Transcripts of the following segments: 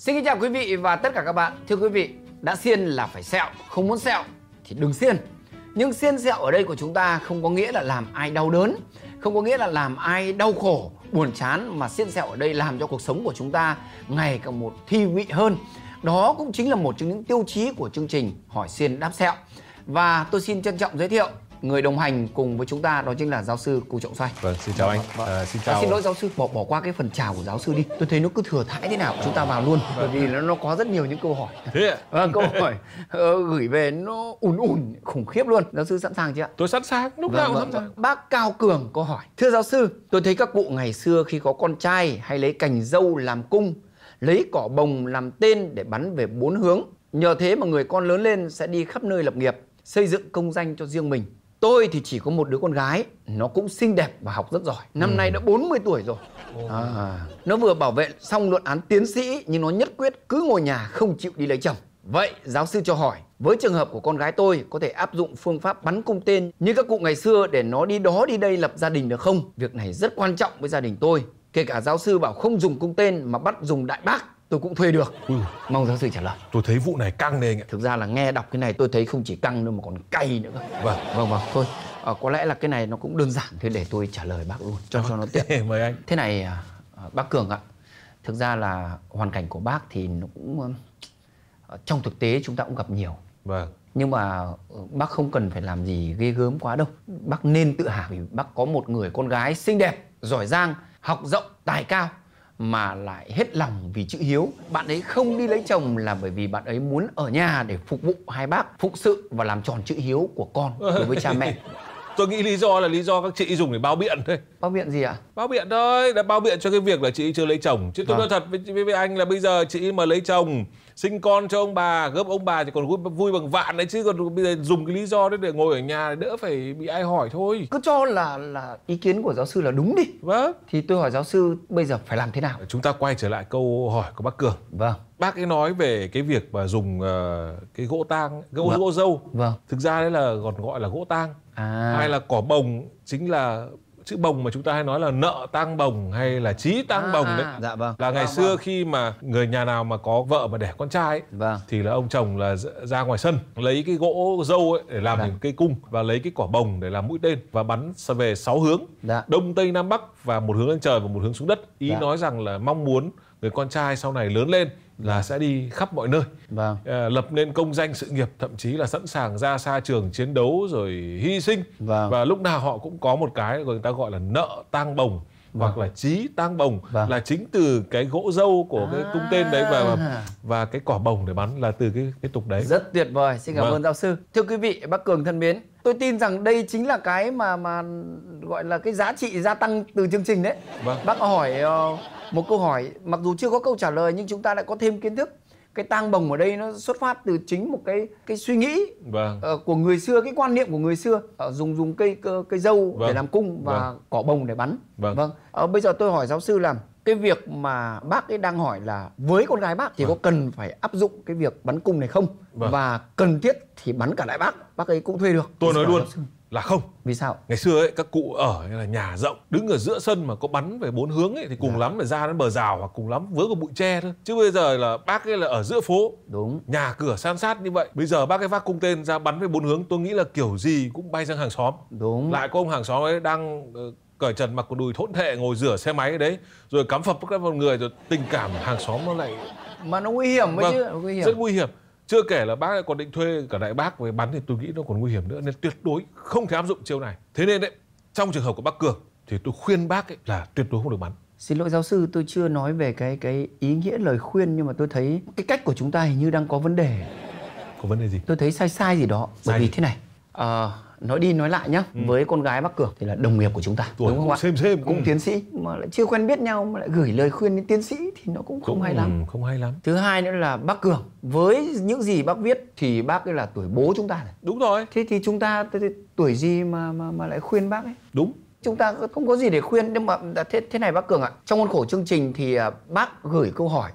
Xin kính chào quý vị và tất cả các bạn. Thưa quý vị, đã xiên là phải sẹo, không muốn sẹo thì đừng xiên. Nhưng xiên sẹo ở đây của chúng ta không có nghĩa là làm ai đau đớn, không có nghĩa là làm ai đau khổ, buồn chán, mà xiên sẹo ở đây làm cho cuộc sống của chúng ta ngày càng một thi vị hơn. Đó cũng chính là một trong những tiêu chí của chương trình Hỏi Xiên Đáp Sẹo. Và tôi xin trân trọng giới thiệu người đồng hành cùng với chúng ta, đó chính là giáo sư Cù Trọng Xoay. Vâng, xin chào anh. Xin chào. Xin lỗi giáo sư, bỏ qua cái phần chào của giáo sư đi. Tôi thấy nó cứ thừa thãi thế nào, chúng ta vào luôn. Bởi vì nó có rất nhiều những câu hỏi. Thế ạ? Câu hỏi gửi về nó ùn khủng khiếp luôn. Giáo sư sẵn sàng chưa ạ? Tôi sẵn sàng, lúc nào cũng sẵn sàng. Bác Cao Cường có hỏi: thưa giáo sư, tôi thấy các cụ ngày xưa khi có con trai hay lấy cành dâu làm cung, lấy cỏ bồng làm tên để bắn về 4 hướng. Nhờ thế mà người con lớn lên sẽ đi khắp nơi lập nghiệp, xây dựng công danh cho riêng mình. Tôi thì chỉ có một đứa con gái, nó cũng xinh đẹp và học rất giỏi. Năm nay đã 40 tuổi rồi. Nó vừa bảo vệ xong luận án tiến sĩ, nhưng nó nhất quyết cứ ngồi nhà không chịu đi lấy chồng. Vậy giáo sư cho hỏi, với trường hợp của con gái tôi, có thể áp dụng phương pháp bắn cung tên như các cụ ngày xưa để nó đi đó đi đây lập gia đình được không? Việc này rất quan trọng với gia đình tôi. Kể cả giáo sư bảo không dùng cung tên mà bắt dùng đại bác, tôi cũng thuê được. Mong giáo sư trả lời. Tôi thấy vụ này căng đấy anh ạ. Thực ra là nghe đọc cái này tôi thấy không chỉ căng đâu mà còn cay nữa. Vâng, thôi. Có lẽ là cái này nó cũng đơn giản. Thế để tôi trả lời bác luôn cho nó tiện. Mời anh. Thế này bác Cường ạ, thực ra là hoàn cảnh của bác thì nó cũng trong thực tế chúng ta cũng gặp nhiều. Vâng. Nhưng mà bác không cần phải làm gì ghê gớm quá đâu. Bác nên tự hào vì bác có một người con gái xinh đẹp, giỏi giang, học rộng, tài cao, mà lại hết lòng vì chữ hiếu. Bạn ấy không đi lấy chồng là bởi vì bạn ấy muốn ở nhà để phục vụ hai bác, phụng sự và làm tròn chữ hiếu của con đối với cha mẹ. Tôi nghĩ lý do là lý do các chị dùng để bao biện thôi. Bao biện gì ạ? Bao biện thôi, đã bao biện cho cái việc là chị chưa lấy chồng. Chứ tôi nói thật với anh là bây giờ chị mà lấy chồng, sinh con cho ông bà, gấp ông bà thì còn vui bằng vạn đấy, chứ còn bây giờ dùng cái lý do đấy để ngồi ở nhà đỡ phải bị ai hỏi thôi. Cứ cho là ý kiến của giáo sư là đúng đi. Vâng. Thì tôi hỏi giáo sư bây giờ phải làm thế nào? Chúng ta quay trở lại câu hỏi của bác Cường. Vâng. Bác ấy nói về cái việc mà dùng cái gỗ tang, gỗ dâu. Vâng. Thực ra đấy là còn gọi là gỗ tang. Hay là cỏ bồng, chính là chữ bồng mà chúng ta hay nói là nợ tang bồng hay là chí tang bồng đấy. Dạ vâng. Là ngày xưa khi mà người nhà nào mà có vợ mà đẻ con trai ấy, vâng, thì là ông chồng là ra ngoài sân lấy cái gỗ dâu ấy để làm thành cây cung, và lấy cái cỏ bồng để làm mũi tên và bắn về 6 hướng, đông tây nam bắc, và một hướng lên trời và một hướng xuống đất. Ý nói rằng là mong muốn người con trai sau này lớn lên là sẽ đi khắp mọi nơi, lập nên công danh sự nghiệp, thậm chí là sẵn sàng ra xa trường chiến đấu rồi hy sinh. Và lúc nào họ cũng có một cái người ta gọi là nợ tang bồng, hoặc là chí tang bồng, là chính từ cái gỗ dâu của cái cung tên đấy, và cái cỏ bồng để bắn là từ cái tục đấy. Rất tuyệt vời, xin cảm ơn giáo sư. Thưa quý vị, bác Cường thân mến, tôi tin rằng đây chính là cái mà gọi là cái giá trị gia tăng từ chương trình đấy. Bác hỏi một câu hỏi, mặc dù chưa có câu trả lời nhưng chúng ta lại có thêm kiến thức. Cái tang bồng ở đây nó xuất phát từ chính một cái suy nghĩ của người xưa, cái quan niệm của người xưa, dùng cây dâu để làm cung và cỏ bồng để bắn. Bây giờ tôi hỏi giáo sư là cái việc mà bác ấy đang hỏi là với con gái bác thì có cần phải áp dụng cái việc bắn cung này không? Và cần thiết thì bắn cả đại bác ấy cũng thuê được. Tôi nói luôn là không. Vì sao? Ngày xưa ấy, các cụ ở là nhà rộng, đứng ở giữa sân mà có bắn về 4 hướng ấy thì cùng lắm là ra đến bờ rào, hoặc cùng lắm vớ vào bụi tre thôi. Chứ bây giờ là bác ấy là ở giữa phố, nhà cửa san sát như vậy. Bây giờ bác ấy vác cung tên ra bắn về 4 hướng, tôi nghĩ là kiểu gì cũng bay sang hàng xóm. Lại có ông hàng xóm ấy đang cởi trần mặc quần đùi thốn thệ ngồi rửa xe máy đấy, rồi cắm phập các con người, rồi tình cảm hàng xóm nó lại mà nó nguy hiểm chứ, rất nguy hiểm. Chưa kể là bác ấy còn định thuê cả đại bác về bắn thì tôi nghĩ nó còn nguy hiểm nữa, nên tuyệt đối không thể áp dụng chiêu này. Thế nên đấy, trong trường hợp của bác Cường thì tôi khuyên bác ấy là tuyệt đối không được bắn. Xin lỗi giáo sư, tôi chưa nói về cái ý nghĩa lời khuyên, nhưng mà tôi thấy cái cách của chúng ta hình như đang có vấn đề. Có vấn đề gì? Tôi thấy sai gì đó. Bởi vì thế này, nói đi nói lại nhá, với con gái bác Cường thì là đồng nghiệp của chúng ta, đúng không ạ? Cũng tiến sĩ mà lại chưa quen biết nhau mà lại gửi lời khuyên đến tiến sĩ thì nó cũng không hay lắm. Không hay lắm. Thứ hai nữa là bác Cường với những gì bác viết thì bác ấy là tuổi bố chúng ta này. Đúng rồi. Thế thì chúng ta tuổi gì mà lại khuyên bác ấy? Đúng. Chúng ta không có gì để khuyên. Nhưng mà thế này bác Cường ạ, trong khuôn khổ chương trình thì bác gửi câu hỏi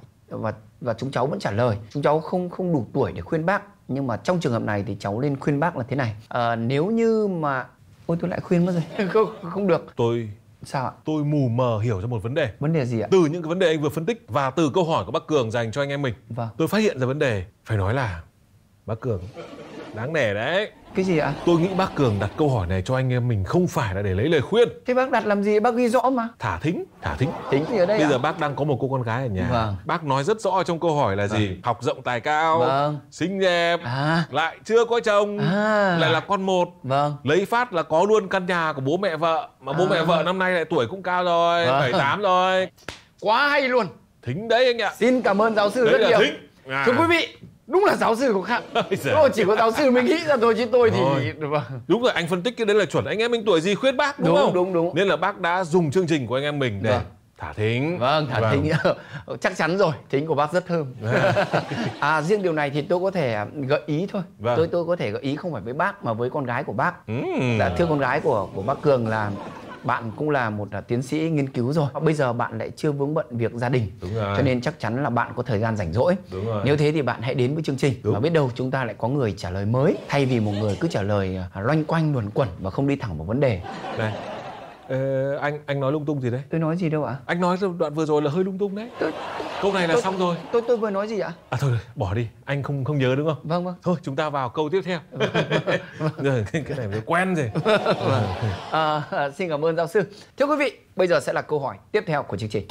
và chúng cháu vẫn trả lời. Chúng cháu không đủ tuổi để khuyên bác, nhưng mà trong trường hợp này thì cháu nên khuyên bác là thế này. Nếu như mà tôi lại khuyên mất rồi. Không được. Tôi Sao ạ? Tôi mù mờ hiểu ra một vấn đề. Vấn đề gì ạ? Từ những cái vấn đề anh vừa phân tích và từ câu hỏi của bác Cường dành cho anh em mình, tôi phát hiện ra vấn đề. Phải nói là bác Cường đáng nể đấy. Cái gì ạ? Tôi nghĩ bác Cường đặt câu hỏi này cho anh em mình không phải là để lấy lời khuyên. Thế bác đặt làm gì? Bác ghi rõ mà. Thả thính. Thính gì ở đây? Bây giờ bác đang có một cô con gái ở nhà. Bác nói rất rõ trong câu hỏi là gì? Học rộng tài cao, xinh đẹp, lại chưa có chồng, lại là con một. Lấy phát là có luôn căn nhà của bố mẹ vợ. Mà bố mẹ vợ năm nay lại tuổi cũng cao rồi, 78 rồi. Quá hay luôn. Thính đấy anh ạ. Xin cảm ơn giáo sư rất nhiều. Thưa quý vị, đúng là giáo sư có khác. Chỉ có giáo sư mới nghĩ ra thôi chứ tôi thì... Đúng rồi, anh phân tích cái đấy là chuẩn. Anh em mình tuổi gì khuyết bác đúng không? Đúng. Nên là bác đã dùng chương trình của anh em mình để thả thính. Thả thính. Chắc chắn rồi, thính của bác rất thơm. Riêng điều này thì tôi có thể gợi ý thôi. Tôi có thể gợi ý không phải với bác mà với con gái của bác. Thưa con gái của bác Cường là bạn cũng là một tiến sĩ nghiên cứu rồi. Bây giờ bạn lại chưa vướng bận việc gia đình. Cho nên chắc chắn là bạn có thời gian rảnh rỗi. Nếu thế thì bạn hãy đến với chương trình. Và biết đâu chúng ta lại có người trả lời mới. Thay vì một người cứ trả lời loanh quanh luẩn quẩn và không đi thẳng vào vấn đề. Này, anh nói lung tung gì đấy? Tôi nói gì đâu ạ? Anh nói đoạn vừa rồi là hơi lung tung đấy. Câu này là xong rồi. Tôi vừa nói gì ạ? Thôi bỏ đi, anh không nhớ đúng không? Vâng. Thôi chúng ta vào câu tiếp theo. Cái này mới quen rồi. Xin cảm ơn giáo sư. Thưa quý vị, bây giờ sẽ là câu hỏi tiếp theo của chương trình.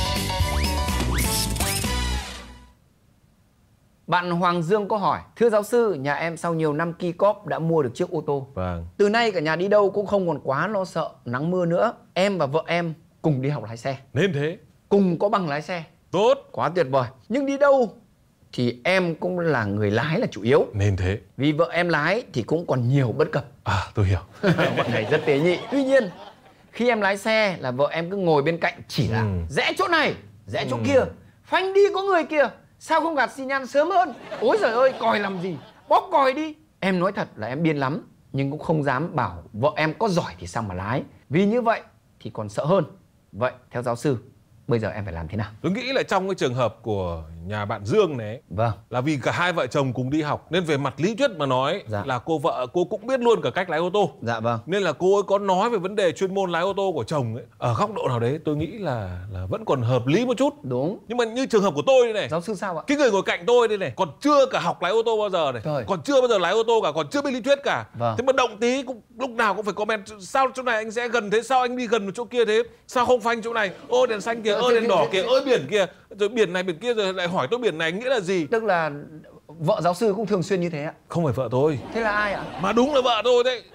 Bạn Hoàng Dương có hỏi: thưa giáo sư, nhà em sau nhiều năm ki cóp đã mua được chiếc ô tô. Từ nay cả nhà đi đâu cũng không còn quá lo sợ nắng mưa nữa. Em và vợ em cùng đi học lái xe. Nên thế. Cùng có bằng lái xe. Tốt. Quá tuyệt vời. Nhưng đi đâu thì em cũng là người lái là chủ yếu. Nên thế. Vì vợ em lái thì cũng còn nhiều bất cập. Tôi hiểu. Bọn này rất tế nhị. Tuy nhiên khi em lái xe là vợ em cứ ngồi bên cạnh chỉ là rẽ chỗ này, rẽ chỗ kia, phanh đi có người kia, sao không gạt xi nhan sớm hơn. Ôi giời ơi, còi làm gì, bóp còi đi. Em nói thật là em điên lắm, nhưng cũng không dám bảo vợ em có giỏi thì sao mà lái. Vì như vậy thì còn sợ hơn. Vậy theo giáo sư, bây giờ em phải làm thế nào? Tôi nghĩ là trong cái trường hợp của nhà bạn Dương này, là vì cả hai vợ chồng cùng đi học nên về mặt lý thuyết mà nói là cô vợ cô cũng biết luôn cả cách lái ô tô. Nên là cô ấy có nói về vấn đề chuyên môn lái ô tô của chồng ấy, ở góc độ nào đấy tôi nghĩ là vẫn còn hợp lý một chút. Đúng. Nhưng mà như trường hợp của tôi đây này, giáo sư sao ạ? Cái người ngồi cạnh tôi đây này còn chưa cả học lái ô tô bao giờ này, còn chưa bao giờ lái ô tô cả, còn chưa biết lý thuyết cả. Thế mà động tí cũng lúc nào cũng phải comment: sao chỗ này anh sẽ gần thế, sao anh đi gần một chỗ kia thế, sao không phanh chỗ này, ô đèn xanh kìa, ô đèn đỏ kìa, ơi biển kia, rồi biển này biển kia, rồi lại hỏi tôi biển này nghĩa là gì. Tức là vợ giáo sư cũng thường xuyên như thế ạ? Không phải vợ tôi. Thế là ai ạ? Mà đúng là vợ tôi đấy.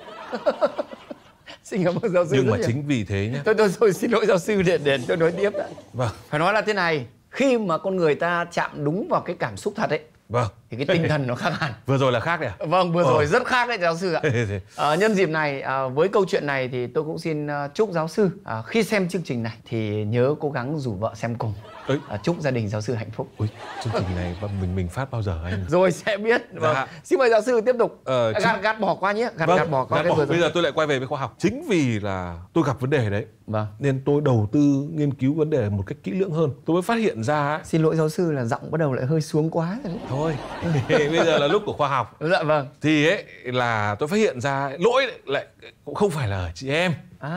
Xin cảm ơn giáo sư. Nhưng mà chính vì thế nhé. Tôi xin lỗi giáo sư để tôi nói tiếp đã. Phải nói là thế này, khi mà con người ta chạm đúng vào cái cảm xúc thật ấy, thì cái tinh thần nó khác hẳn. Vừa rồi là khác đấy à? Vâng, vừa rồi rất khác đấy giáo sư ạ. Nhân dịp này, với câu chuyện này thì tôi cũng xin chúc giáo sư khi xem chương trình này thì nhớ cố gắng rủ vợ xem cùng. Chúc gia đình giáo sư hạnh phúc. Chương trình này mình phát bao giờ anh? Rồi sẽ biết. Xin mời giáo sư tiếp tục. Gạt bỏ qua nhé. Gạt bỏ qua. Bây giờ tôi lại quay về với khoa học. Chính vì là tôi gặp vấn đề đấy, nên tôi đầu tư nghiên cứu vấn đề một cách kỹ lưỡng hơn. Tôi mới phát hiện ra. Xin lỗi giáo sư là giọng bắt đầu lại hơi xuống quá rồi. Thôi, bây giờ là lúc của khoa học. Thì ấy là tôi phát hiện ra lỗi lại cũng không phải là ở chị em.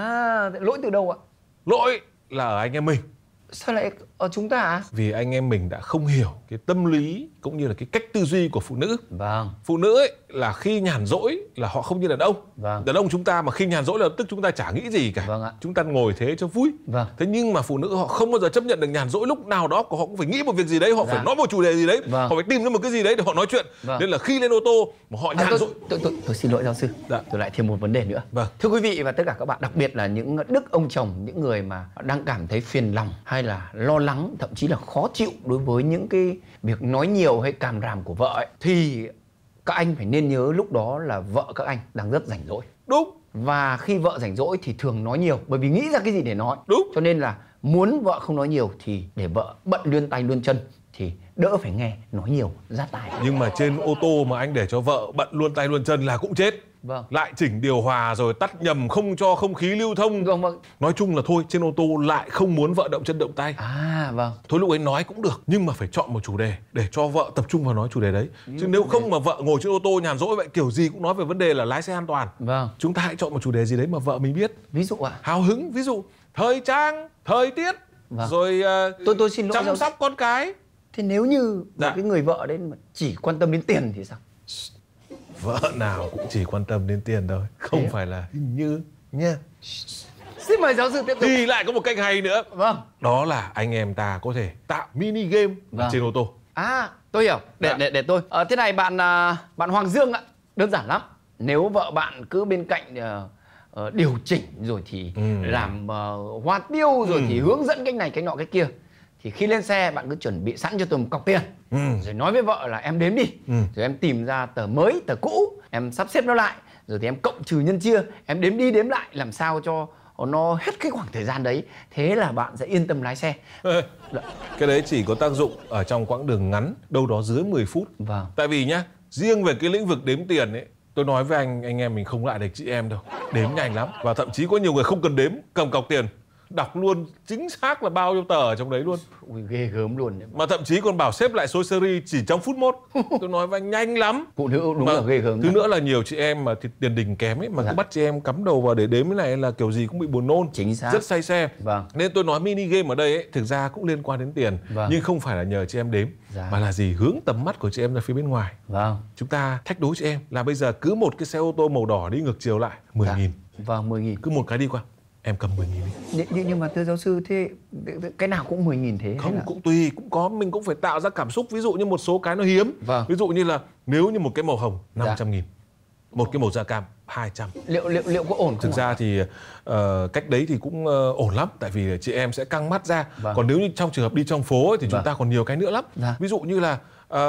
Lỗi từ đâu ạ? Lỗi là ở anh em mình. Sao lại ở chúng ta à? Vì anh em mình đã không hiểu cái tâm lý cũng như là cái cách tư duy của phụ nữ. Vâng. Phụ nữ ấy là khi nhàn rỗi là họ không như đàn ông. Vâng. Đàn ông chúng ta mà khi nhàn rỗi là tức chúng ta chả nghĩ gì cả. Vâng ạ. Chúng ta ngồi thế cho vui. Vâng. Thế nhưng mà phụ nữ họ không bao giờ chấp nhận được nhàn rỗi, lúc nào đó họ cũng phải nghĩ một việc gì đấy, họ phải nói một chủ đề gì đấy, họ phải tìm ra một cái gì đấy để họ nói chuyện. Nên là khi lên ô tô mà họ nhàn rỗi. Tôi xin lỗi giáo sư. Tôi lại thêm một vấn đề nữa. Thưa quý vị và tất cả các bạn, đặc biệt là những đức ông chồng, những người mà đang cảm thấy phiền lòng hay là lo lắng, thậm chí là khó chịu đối với những cái việc nói nhiều hay càm ràm của vợ ấy, thì các anh phải nên nhớ lúc đó là vợ các anh đang rất rảnh rỗi. Đúng. Và khi vợ rảnh rỗi thì thường nói nhiều, bởi vì nghĩ ra cái gì để nói. Đúng. Cho nên là muốn vợ không nói nhiều thì để vợ bận lươn tay lươn chân thì đỡ phải nghe nói nhiều ra tài. Nhưng mà trên ô tô mà anh để cho vợ bận luôn tay luôn chân là cũng chết. Lại chỉnh điều hòa rồi tắt nhầm, không cho không khí lưu thông. Nói chung là thôi, trên ô tô lại không muốn vợ động chân động tay. Thôi lúc ấy nói cũng được, nhưng mà phải chọn một chủ đề để cho vợ tập trung vào nói chủ đề đấy. Chứ nếu không mà vợ ngồi trên ô tô nhàn rỗi vậy, kiểu gì cũng nói về vấn đề là lái xe an toàn. Chúng ta hãy chọn một chủ đề gì đấy mà vợ mình biết. Ví dụ ạ? Hào hứng, ví dụ thời trang, thời tiết, rồi tôi xin lỗi chăm sóc con cái. Thế nếu như một cái người vợ đấy mà chỉ quan tâm đến tiền thì sao? Vợ nào cũng chỉ quan tâm đến tiền thôi, không phải là hình như nha. Xin mời giáo sư tiếp tục. Thì lại có một cách hay nữa. Vâng. Đó là anh em ta có thể tạo mini game trên ô tô. À, tôi hiểu. Để tôi. Thế này bạn Hoàng Dương ạ, đơn giản lắm. Nếu vợ bạn cứ bên cạnh điều chỉnh rồi thì làm hoa tiêu rồi thì hướng dẫn cách này cách nọ cách kia, thì khi lên xe bạn cứ chuẩn bị sẵn cho tôi một cọc tiền, rồi nói với vợ là em đếm đi, rồi em tìm ra tờ mới tờ cũ, em sắp xếp nó lại, rồi thì em cộng trừ nhân chia, em đếm đi đếm lại làm sao cho nó hết cái khoảng thời gian đấy, thế là bạn sẽ yên tâm lái xe. Cái đấy chỉ có tác dụng ở trong quãng đường ngắn, đâu đó dưới 10 phút. Vâng. Tại vì nhá, riêng về cái lĩnh vực đếm tiền ấy, tôi nói với anh em mình không lại được chị em đâu. Đếm nhanh lắm. Và thậm chí có nhiều người không cần đếm, cầm cọc tiền, đọc luôn chính xác là bao nhiêu tờ ở trong đấy luôn. Ui, ghê gớm luôn. Mà thậm chí còn bảo xếp lại số series chỉ trong phút mốt. Tôi nói với anh nhanh lắm. Phụ nữ đúng là ghê gớm. Thứ nữa là nhiều chị em mà thì tiền đình kém ấy, mà cứ bắt chị em cắm đầu vào để đếm cái này là kiểu gì cũng bị buồn nôn. Chính xác. Rất say xe. Vâng. Nên tôi nói mini game ở đây ấy, thực ra cũng liên quan đến tiền. Vâng. Nhưng không phải là nhờ chị em đếm, mà là gì? Hướng tầm mắt của chị em ra phía bên ngoài. Vâng. Chúng ta thách đố chị em là bây giờ cứ một cái xe ô tô màu đỏ đi ngược chiều lại 10.000. Vâng, 10.000. Cứ một cái đi qua, em cầm 10.000 đi. Nhưng mà thưa giáo sư, thế cái nào cũng 10.000 thế? Không, cũng tùy, cũng có, mình cũng phải tạo ra cảm xúc. Ví dụ như một số cái nó hiếm. Vâng. Ví dụ như là nếu như một cái màu hồng 500.000, một cái màu da cam 200. Liệu có ổn không? Thực ra thì cách đấy thì cũng ổn lắm. Tại vì chị em sẽ căng mắt ra. Vâng. Còn nếu như trong trường hợp đi trong phố ấy, thì chúng ta còn nhiều cái nữa lắm. Dạ. Ví dụ như là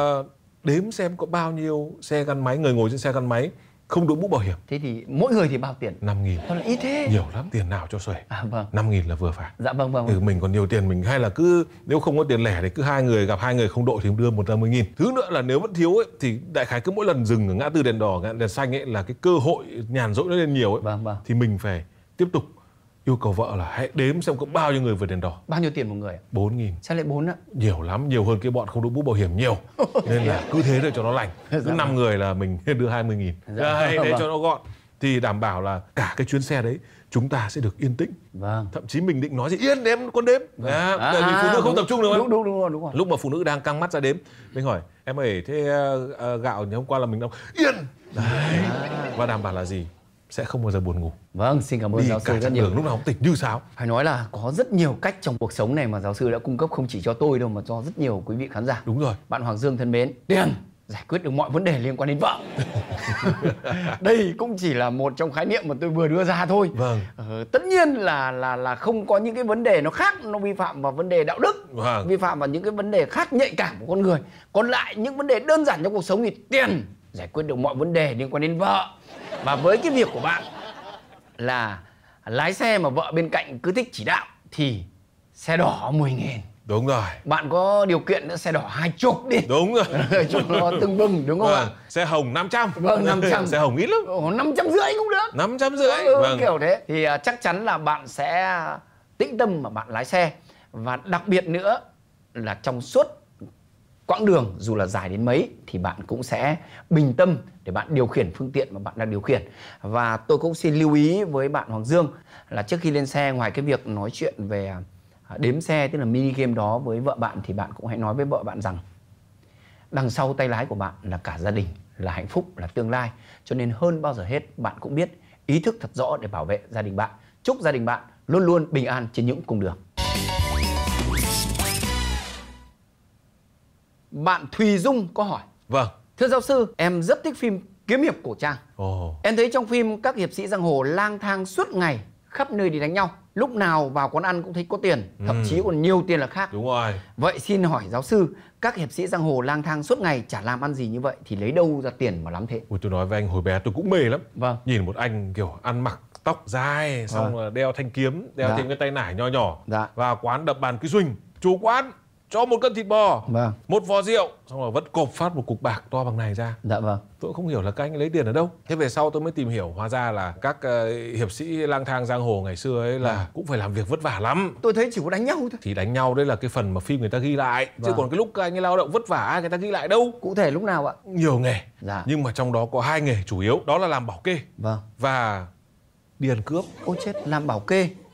đếm xem có bao nhiêu xe gắn máy, người ngồi trên xe gắn máy không đội mũ bảo hiểm. Thế thì mỗi người thì bao tiền? 5.000. Thôi là ít thế. Nhiều lắm, tiền nào cho xuể. Vâng. 5.000 là vừa phải. Dạ vâng. Mình còn nhiều tiền, mình hay là cứ nếu không có tiền lẻ thì cứ hai người gặp hai người không đội thì đưa 110.000. Thứ nữa là nếu vẫn thiếu ấy thì đại khái cứ mỗi lần dừng ở ngã tư đèn đỏ, đèn xanh ấy là cái cơ hội nhàn rỗi nó lên nhiều ấy. Vâng. Thì mình phải tiếp tục yêu cầu vợ là hãy đếm xem có bao nhiêu người vượt đèn đỏ. Bao nhiêu tiền một người? 4.000. Sao lại 4 ạ? Nhiều lắm, nhiều hơn cái bọn không đội mũ bảo hiểm nhiều. Nên là cứ thế để cho nó lành. Cứ 5 người là mình đưa 20.000. Thế cho nó gọn. Thì đảm bảo là cả cái chuyến xe đấy chúng ta sẽ được yên tĩnh. Vâng. Thậm chí mình định nói gì yên đếm con đếm. Tại vì phụ nữ không tập trung được. Đúng rồi. Lúc mà phụ nữ đang căng mắt ra đếm, mình hỏi em ơi thế gạo ngày hôm qua là mình đâu yên. Đấy. Và đảm bảo là gì? Sẽ không bao giờ buồn ngủ. Vâng, xin cảm ơn giáo sư rất nhiều. Lúc nào cũng tỉnh như sáo. Phải nói là có rất nhiều cách trong cuộc sống này mà giáo sư đã cung cấp không chỉ cho tôi đâu mà cho rất nhiều quý vị khán giả. Đúng rồi. Bạn Hoàng Dương thân mến, tiền giải quyết được mọi vấn đề liên quan đến vợ. Đây cũng chỉ là một trong khái niệm mà tôi vừa đưa ra thôi. Vâng. Tất nhiên là không có những cái vấn đề nó khác, nó vi phạm vào vấn đề đạo đức, vâng, vi phạm vào những cái vấn đề khác nhạy cảm của con người. Còn lại những vấn đề đơn giản trong cuộc sống thì tiền giải quyết được mọi vấn đề liên quan đến vợ. Và với cái việc của bạn là lái xe mà vợ bên cạnh cứ thích chỉ đạo thì xe đỏ 10.000. Đúng rồi. Bạn có điều kiện nữa xe đỏ 20 đi. Đúng rồi. Cho nó tưng bừng đúng không ạ? Xe hồng 500. Vâng, 500. Xe hồng ít lắm. 550 cũng được. 550. Vâng. Kiểu thế. Thì chắc chắn là bạn sẽ tĩnh tâm mà bạn lái xe. Và đặc biệt nữa là trong suốt quãng đường dù là dài đến mấy thì bạn cũng sẽ bình tâm để bạn điều khiển phương tiện mà bạn đang điều khiển. Và tôi cũng xin lưu ý với bạn Hoàng Dương là trước khi lên xe, ngoài cái việc nói chuyện về đếm xe tức là mini game đó với vợ bạn, thì bạn cũng hãy nói với vợ bạn rằng đằng sau tay lái của bạn là cả gia đình, là hạnh phúc, là tương lai. Cho nên hơn bao giờ hết bạn cũng biết ý thức thật rõ để bảo vệ gia đình bạn. Chúc gia đình bạn luôn luôn bình an trên những cung đường. Bạn Thùy Dung có hỏi: Vâng. Thưa giáo sư, em rất thích phim kiếm hiệp cổ trang. Em thấy trong phim các hiệp sĩ giang hồ lang thang suốt ngày khắp nơi đi đánh nhau, lúc nào vào quán ăn cũng thấy có tiền, thậm chí còn nhiều tiền là khác. Đúng rồi. Vậy xin hỏi giáo sư, các hiệp sĩ giang hồ lang thang suốt ngày chả làm ăn gì như vậy thì lấy đâu ra tiền mà lắm thế? Ôi, tôi nói với anh hồi bé tôi cũng mê lắm. Vâng. Nhìn một anh kiểu ăn mặc tóc dài, xong là đeo thanh kiếm, đeo thêm cái tay nải nho nhỏ, vào quán đập bàn cái xuỳnh, chủ quán cho một cân thịt bò, một vò rượu, xong rồi vẫn cộp phát một cục bạc to bằng này ra. Dạ vâng. Tôi không hiểu là các anh lấy tiền ở đâu. Thế về sau tôi mới tìm hiểu, hóa ra là các hiệp sĩ lang thang giang hồ ngày xưa ấy là cũng phải làm việc vất vả lắm. Tôi thấy chỉ có đánh nhau thôi. Thì đánh nhau đấy là cái phần mà phim người ta ghi lại, chứ còn cái lúc các anh ấy lao động vất vả ai người ta ghi lại đâu. Cụ thể lúc nào ạ? Nhiều nghề, nhưng mà trong đó có 2 nghề chủ yếu, đó là làm bảo kê và đi ăn cướp. Ôi chết, làm bảo kê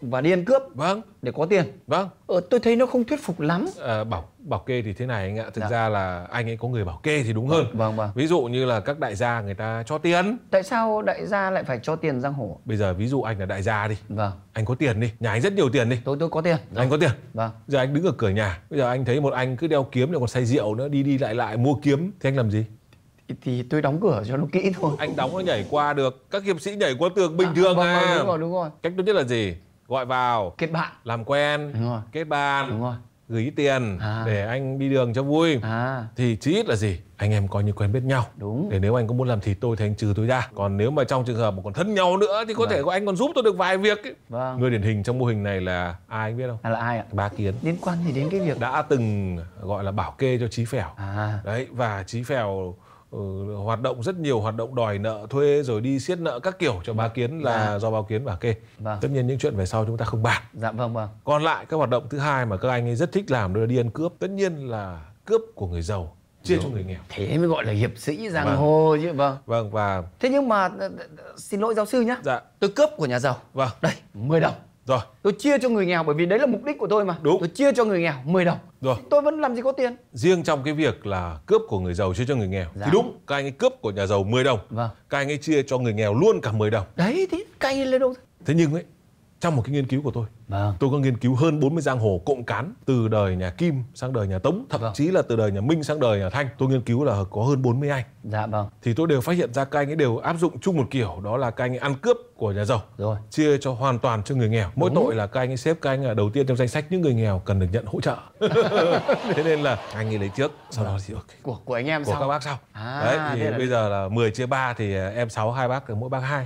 và đi ăn cướp. Vâng. Để có tiền. Vâng. Tôi thấy nó không thuyết phục lắm. Bảo kê thì thế này anh ạ. Thực ra là anh ấy có người bảo kê thì đúng hơn. Vâng. Ví dụ như là các đại gia người ta cho tiền. Tại sao đại gia lại phải cho tiền giang hồ? Bây giờ ví dụ anh là đại gia đi. Vâng. Anh có tiền đi, nhà anh rất nhiều tiền đi. Tôi có tiền. Anh có tiền. Vâng. Giờ anh đứng ở cửa nhà. Bây giờ anh thấy một anh cứ đeo kiếm, lại còn say rượu nữa, đi lại mua kiếm. Thì anh làm gì? Thì tôi đóng cửa cho nó kỹ thôi. Anh đóng nó nhảy qua được. Các hiệp sĩ nhảy qua tường bình thường à. Vâng, đúng rồi. Cách tốt nhất là gì? Gọi vào, kết bạn, làm quen, đúng rồi. Kết bạn, đúng rồi. Gửi tiền để anh đi đường cho vui. Thì chí ít là gì? Anh em coi như quen biết nhau. Đúng. Để nếu anh có muốn làm thịt tôi thì anh trừ tôi ra. Còn nếu mà trong trường hợp mà còn thân nhau nữa thì có thể anh còn giúp tôi được vài việc ấy. Vâng. Người điển hình trong mô hình này là ai anh biết không? Là ai ạ? Bá Kiến. Liên quan gì đến cái việc đã từng gọi là bảo kê cho Chí Phèo. Đấy, và Chí Phèo hoạt động rất nhiều hoạt động đòi nợ thuê rồi đi siết nợ các kiểu cho Bá Kiến là do Bá Kiến bảo kê. Tất nhiên những chuyện về sau chúng ta không bàn. Vâng. Còn lại các hoạt động thứ hai mà các anh ấy rất thích làm đó là đi ăn cướp. Tất nhiên là cướp của người giàu chia cho người nghèo. Thế mới gọi là hiệp sĩ giang hồ chứ. Vâng. Và thế nhưng mà xin lỗi giáo sư nhé. Tôi cướp của nhà giàu. Vâng. Đây 10 đồng. Rồi. Tôi chia cho người nghèo bởi vì đấy là mục đích của tôi mà. Đúng. Tôi chia cho người nghèo 10 đồng. Rồi. Tôi vẫn làm gì có tiền. Riêng trong cái việc là cướp của người giàu chia cho người nghèo thì đúng, các anh ấy cướp của nhà giàu 10 đồng. Vâng. Các anh ấy chia cho người nghèo luôn cả 10 đồng. Đấy thì cay lên đâu. Thế nhưng ấy, trong một cái nghiên cứu của tôi, tôi có nghiên cứu hơn 40 giang hồ cộng cán từ đời nhà Kim sang đời nhà Tống, thậm chí là từ đời nhà Minh sang đời nhà Thanh. Tôi nghiên cứu là có hơn 40 anh. Thì tôi đều phát hiện ra các anh ấy đều áp dụng chung một kiểu, đó là các anh ấy ăn cướp của nhà giàu, rồi chia cho hoàn toàn cho người nghèo. Mỗi tội là các anh ấy xếp các anh là đầu tiên trong danh sách những người nghèo cần được nhận hỗ trợ. Thế nên là anh ấy lấy trước, sau đó thì của anh em của sau. Các bác sau. Đấy, thì bây giờ là 10 chia 3 thì em 6, hai bác mỗi bác 2.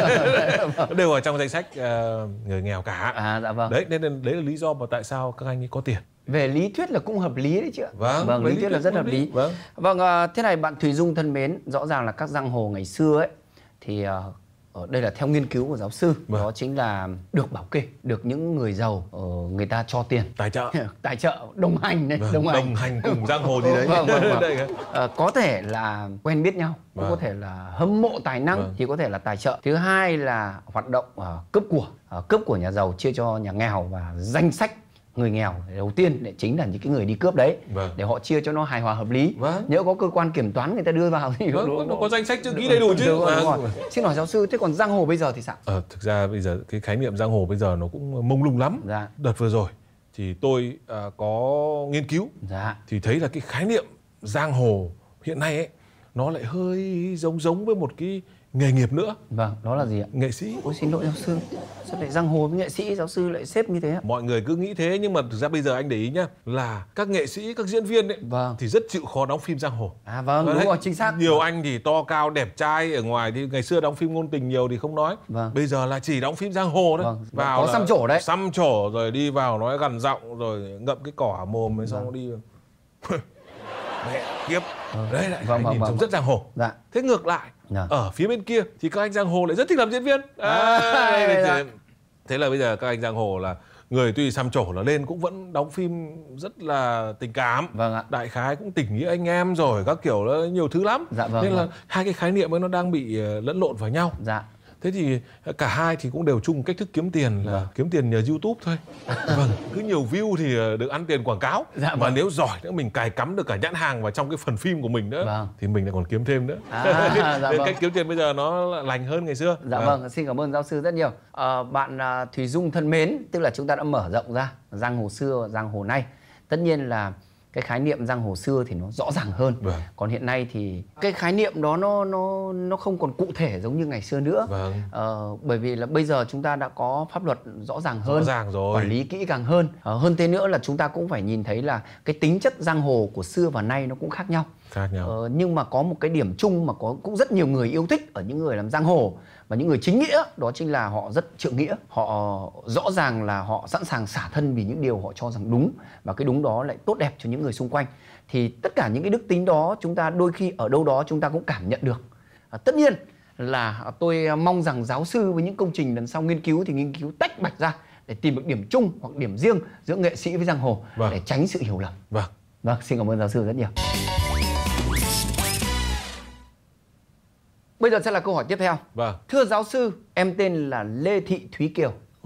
Đều ở trong danh sách người nghèo cả. Đấy, nên đấy là lý do mà tại sao các anh ấy có tiền. Về lý thuyết là cũng hợp lý đấy chứ ạ. Vâng, lý thuyết là rất hợp lý. Vâng, thế này bạn Thùy Dung thân mến, rõ ràng là các giang hồ ngày xưa ấy thì ở đây là theo nghiên cứu của giáo sư, đó chính là được bảo kê, được những người giàu người ta cho tiền, tài trợ, đồng hành đấy, đồng hành cùng giang hồ gì đấy. Có thể là quen biết nhau, cũng có thể là hâm mộ tài năng thì có thể là tài trợ. Thứ hai là hoạt động cướp của nhà giàu chia cho nhà nghèo, và danh sách người nghèo đầu tiên để chính là những cái người đi cướp đấy, để họ chia cho nó hài hòa hợp lý. Nhỡ có cơ quan kiểm toán người ta đưa vào thì nó có danh sách chữ ký đầy đủ chứ. Đúng rồi. Xin hỏi giáo sư, thế còn giang hồ bây giờ thì sao? Thực ra bây giờ cái khái niệm giang hồ bây giờ nó cũng mông lung lắm. Đợt vừa rồi thì tôi có nghiên cứu thì thấy là cái khái niệm giang hồ hiện nay ấy nó lại hơi giống với một cái nghề nghiệp nữa. Đó là gì ạ? Nghệ sĩ. Ôi xin lỗi giáo sư, sao lại giang hồ với nghệ sĩ giáo sư lại xếp như thế ạ? Mọi người cứ nghĩ thế nhưng mà thực ra bây giờ anh để ý nhá, là các nghệ sĩ, các diễn viên ấy thì rất chịu khó đóng phim giang hồ. Đúng rồi, chính xác. Nhiều anh thì to cao đẹp trai ở ngoài, thì ngày xưa đóng phim ngôn tình nhiều thì không nói. Bây giờ là chỉ đóng phim giang hồ đấy. Vào có xăm trổ đấy. Xăm trổ rồi đi vào nói gần giọng rồi ngậm cái cỏ mồm rồi xong đi. Mẹ kiếp. Đấy lại khái niệm trông rất giang hồ. Thế ngược lại, ở phía bên kia thì các anh giang hồ lại rất thích làm diễn viên. Thế là bây giờ các anh giang hồ là người tuy xăm trổ là lên cũng vẫn đóng phim rất là tình cảm. Đại khái cũng tình nghĩa anh em rồi các kiểu là nhiều thứ lắm. Nên là hai cái khái niệm ấy nó đang bị lẫn lộn vào nhau. Thế thì cả hai thì cũng đều chung cách thức kiếm tiền là kiếm tiền nhờ YouTube thôi. Cứ nhiều view thì được ăn tiền quảng cáo. Mà nếu giỏi nữa mình cài cắm được cả nhãn hàng vào trong cái phần phim của mình nữa thì mình lại còn kiếm thêm nữa. Cách kiếm tiền bây giờ nó lành hơn ngày xưa. Xin cảm ơn giáo sư rất nhiều. Bạn Thùy Dung thân mến, tức là chúng ta đã mở rộng ra giang hồ xưa, giang hồ nay. Tất nhiên là cái khái niệm giang hồ xưa thì nó rõ ràng hơn. Còn hiện nay thì cái khái niệm đó nó không còn cụ thể giống như ngày xưa nữa. Bởi vì là bây giờ chúng ta đã có pháp luật rõ ràng hơn, quản lý kỹ càng hơn. Hơn thế nữa là chúng ta cũng phải nhìn thấy là cái tính chất giang hồ của xưa và nay nó cũng khác nhau. Nhưng mà có một cái điểm chung mà cũng rất nhiều người yêu thích ở những người làm giang hồ và những người chính nghĩa, đó chính là họ rất trượng nghĩa. Họ rõ ràng là họ sẵn sàng xả thân vì những điều họ cho rằng đúng, và cái đúng đó lại tốt đẹp cho những người xung quanh. Thì tất cả những cái đức tính đó chúng ta đôi khi ở đâu đó chúng ta cũng cảm nhận được. Tất nhiên là tôi mong rằng giáo sư với những công trình lần sau nghiên cứu thì nghiên cứu tách bạch ra để tìm được điểm chung hoặc điểm riêng giữa nghệ sĩ với giang hồ để tránh sự hiểu lầm. Xin cảm ơn giáo sư rất nhiều. Bây giờ sẽ là câu hỏi tiếp theo. Thưa giáo sư, em tên là Lê Thị Thúy Kiều.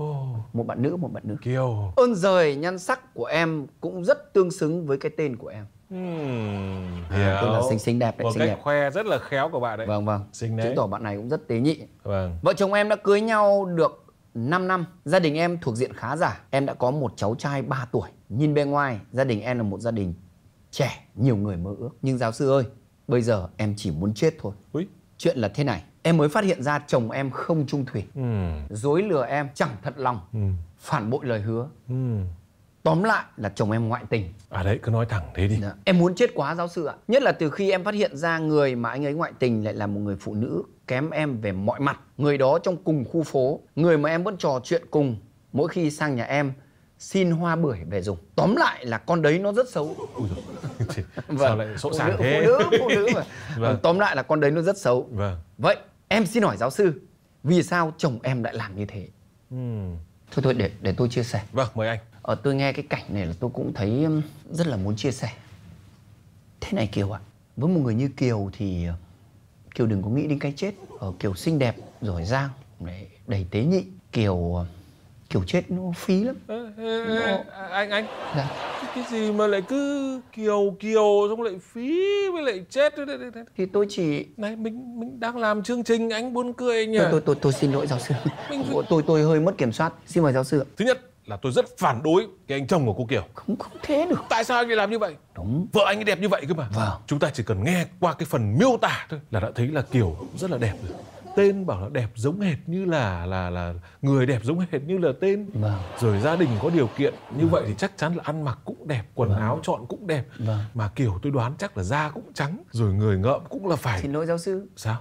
Một bạn nữ, một bạn nữ. Kiều. Ơn giời nhan sắc của em cũng rất tương xứng với cái tên của em. Tức là xinh đẹp đấy, một xinh cách đẹp. khoe rất là khéo của bạn đấy. Vâng. Xinh đấy. Chứng tỏ bạn này cũng rất tế nhị. Vâng. Vợ chồng em đã cưới nhau được 5 năm. Gia đình em thuộc diện khá giả. Em đã có một cháu trai 3 tuổi. Nhìn bên ngoài, gia đình em là một gia đình trẻ, nhiều người mơ ước. Nhưng giáo sư ơi, bây giờ em chỉ muốn chết thôi. Chuyện là thế này, em mới phát hiện ra chồng em không trung thủy, dối lừa em, chẳng thật lòng, phản bội lời hứa. Tóm lại là chồng em ngoại tình. Đấy, cứ nói thẳng thế đi. Em muốn chết quá giáo sư ạ. Nhất là từ khi em phát hiện ra người mà anh ấy ngoại tình lại là một người phụ nữ kém em về mọi mặt. Người đó trong cùng khu phố, người mà em vẫn trò chuyện cùng mỗi khi sang nhà em xin hoa bưởi về dùng. Tóm lại là con đấy nó rất xấu. Sao lại sỗ sàng thế? Phụ nữ mà. Tóm lại là con đấy nó rất xấu. Vậy em xin hỏi giáo sư, vì sao chồng em lại làm như thế? Thôi để tôi chia sẻ. Vâng, mời anh. Tôi nghe cái cảnh này là tôi cũng thấy rất là muốn chia sẻ. Thế này Kiều ạ, với một người như Kiều thì Kiều đừng có nghĩ đến cái chết. Kiều xinh đẹp, giỏi giang, đầy tế nhị. Kiều chết nó phí lắm. Anh. Dạ. Cái gì mà lại cứ Kiều xong lại phí với lại chết? Thì tôi chỉ... Này, mình đang làm chương trình, anh buồn cười nhỉ? Tôi xin lỗi giáo sư. Tôi hơi mất kiểm soát. Xin mời giáo sư. Thứ nhất là tôi rất phản đối cái anh chồng của cô Kiều. Không thế được. Tại sao anh lại làm như vậy? Đúng. Vợ anh ấy đẹp như vậy cơ mà. Vâng. Chúng ta chỉ cần nghe qua cái phần miêu tả thôi là đã thấy là Kiều rất là đẹp rồi. Tên bảo là đẹp giống hệt như là người đẹp giống hệt như là tên. Rồi gia đình có điều kiện như vậy thì chắc chắn là ăn mặc cũng đẹp, quần áo chọn cũng đẹp. Mà Kiều tôi đoán chắc là da cũng trắng, rồi người ngợm cũng là phải. Xin lỗi giáo sư. Sao?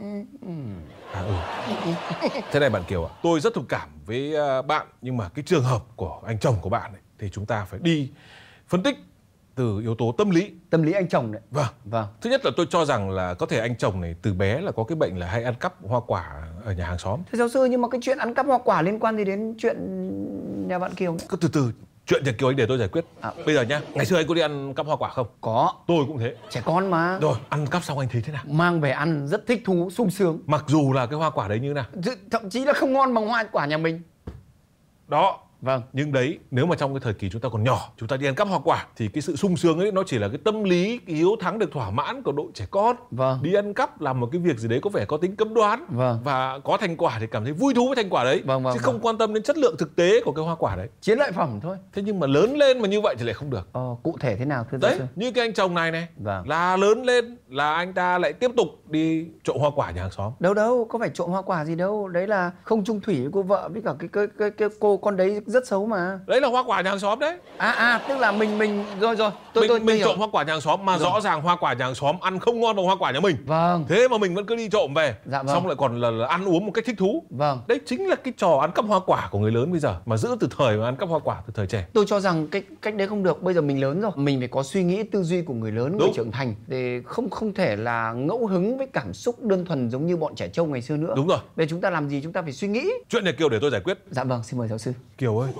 Thế này bạn Kiều ạ, tôi rất thông cảm với bạn, nhưng mà cái trường hợp của anh chồng của bạn ấy, thì chúng ta phải đi phân tích từ yếu tố tâm lý. Tâm lý anh chồng đấy. Vâng. Thứ nhất là tôi cho rằng là có thể anh chồng này từ bé là có cái bệnh là hay ăn cắp hoa quả ở nhà hàng xóm. Thế giáo sư, nhưng mà cái chuyện ăn cắp hoa quả liên quan gì đến chuyện nhà bạn Kiều đấy? Cứ từ từ, chuyện nhà Kiều anh để tôi giải quyết. Bây giờ nhá, ngày xưa anh có đi ăn cắp hoa quả không? Có. Tôi cũng thế. Trẻ con mà. Rồi, ăn cắp xong anh thấy thế nào? Mang về ăn rất thích thú, sung sướng. Mặc dù là cái hoa quả đấy như thế nào? Thậm chí là không ngon bằng hoa quả nhà mình. Đó. Vâng. Nhưng đấy, nếu mà trong cái thời kỳ chúng ta còn nhỏ, chúng ta đi ăn cắp hoa quả thì cái sự sung sướng ấy nó chỉ là cái tâm lý, cái hiếu thắng được thỏa mãn của đội trẻ con. Đi ăn cắp làm một cái việc gì đấy có vẻ có tính cấm đoán. Và có thành quả thì cảm thấy vui thú với thành quả đấy. Chứ không quan tâm đến chất lượng thực tế của cái hoa quả đấy. Chiến lợi phẩm thôi. Thế nhưng mà lớn lên mà như vậy thì lại không được. Cụ thể thế nào thưa giáo sư? Như cái anh chồng này là lớn lên là anh ta lại tiếp tục đi trộm hoa quả nhà hàng xóm. Đâu, có phải trộm hoa quả gì đâu. Đấy là không chung thủy với cô vợ với cả cái cô con đấy rất xấu mà. Đấy là hoa quả nhà hàng xóm đấy. Tức là mình rồi. Mình trộm hoa quả nhà hàng xóm mà rõ ràng hoa quả nhà hàng xóm ăn không ngon bằng hoa quả nhà mình. Thế mà mình vẫn cứ đi trộm về. Xong lại còn là ăn uống một cách thích thú. Đấy chính là cái trò ăn cắp hoa quả của người lớn bây giờ, mà giữ từ thời mà ăn cắp hoa quả từ thời trẻ. Tôi cho rằng cái cách đấy không được. Bây giờ mình lớn rồi, mình phải có suy nghĩ tư duy của người lớn, người trưởng thành, để không thể là ngẫu hứng với cảm xúc đơn thuần giống như bọn trẻ trâu ngày xưa nữa. Đúng rồi. Bây giờ chúng ta làm gì chúng ta phải suy nghĩ. Chuyện này Kiều để tôi giải quyết. Dạ vâng, xin mời giáo sư. Kiều ơi.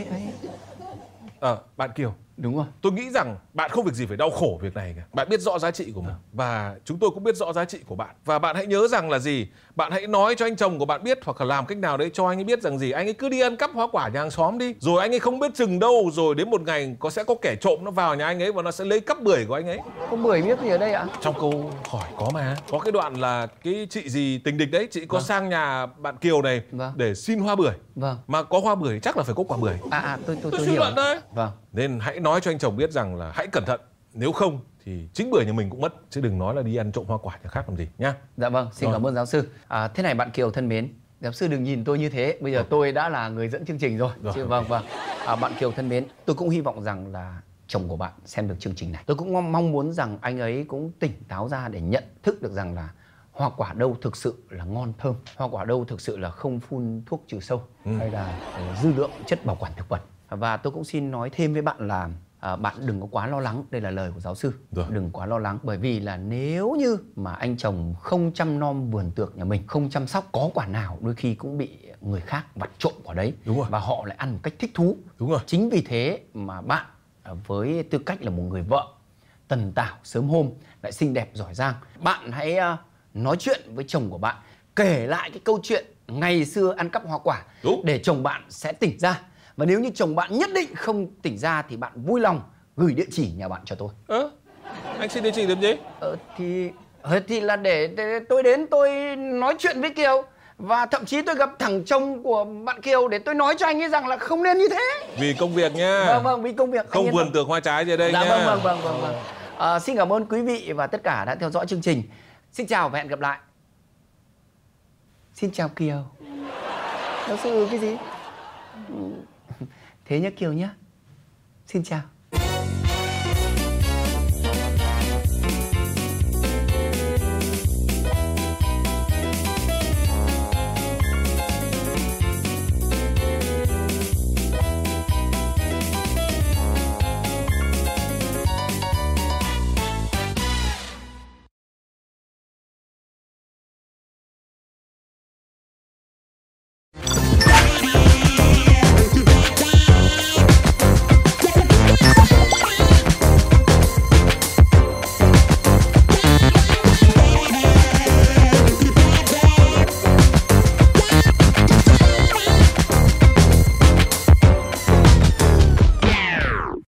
Bạn Kiều. Đúng rồi. Tôi nghĩ rằng bạn không việc gì phải đau khổ việc này cả. Bạn biết rõ giá trị của mình. Và chúng tôi cũng biết rõ giá trị của bạn. Và bạn hãy nhớ rằng là gì? Bạn hãy nói cho anh chồng của bạn biết, hoặc là làm cách nào đấy cho anh ấy biết rằng gì? Anh ấy cứ đi ăn cắp hoa quả nhà hàng xóm đi. Rồi anh ấy không biết chừng đâu, rồi đến một ngày sẽ có kẻ trộm nó vào nhà anh ấy và nó sẽ lấy cắp bưởi của anh ấy. Có bưởi biết gì ở đây ạ? Trong câu hỏi có mà. Có cái đoạn là cái chị gì tình địch đấy, chị có sang nhà bạn Kiều này để xin hoa bưởi. Mà có hoa bưởi chắc là phải có quả bưởi. Tôi suy luận đấy. Vâng. Nên hãy nói cho anh chồng biết rằng là hãy cẩn thận. Nếu không thì chính bưởi nhà mình cũng mất, chứ đừng nói là đi ăn trộm hoa quả nhà khác làm gì nhá. Dạ vâng, xin cảm ơn giáo sư. Thế này bạn Kiều thân mến, giáo sư đừng nhìn tôi như thế. Bây giờ tôi đã là người dẫn chương trình rồi. Vâng. Bạn Kiều thân mến, tôi cũng hy vọng rằng là chồng của bạn xem được chương trình này. Tôi cũng mong muốn rằng anh ấy cũng tỉnh táo ra để nhận thức được rằng là hoa quả đâu thực sự là ngon thơm, hoa quả đâu thực sự là không phun thuốc trừ sâu hay là dư lượng chất bảo quản thực vật. Và tôi cũng xin nói thêm với bạn là bạn đừng có quá lo lắng. Đây là lời của giáo sư. Đừng quá lo lắng. Bởi vì là nếu như mà anh chồng không chăm nom vườn tược nhà mình, không chăm sóc, có quả nào đôi khi cũng bị người khác vặt trộm quả đấy. Và họ lại ăn một cách thích thú. Chính vì thế mà bạn với tư cách là một người vợ tần tảo sớm hôm, lại xinh đẹp giỏi giang, bạn hãy nói chuyện với chồng của bạn, kể lại cái câu chuyện ngày xưa ăn cắp hoa quả. Đúng. Để chồng bạn sẽ tỉnh ra. Và nếu như chồng bạn nhất định không tỉnh ra thì bạn vui lòng gửi địa chỉ nhà bạn cho tôi. Anh xin địa chỉ làm gì? Thì là để tôi đến tôi nói chuyện với Kiều. Và thậm chí tôi gặp thẳng chồng của bạn Kiều để tôi nói cho anh ấy rằng là không nên như thế. Vì công việc nha. Vâng, vì công việc. Không vườn tược hoa trái gì ở đây nha. Vâng. Xin cảm ơn quý vị và tất cả đã theo dõi chương trình. Xin chào và hẹn gặp lại. Xin chào Kiều. Giáo sư cái gì? Thế nhá Kiều nhá. Xin chào.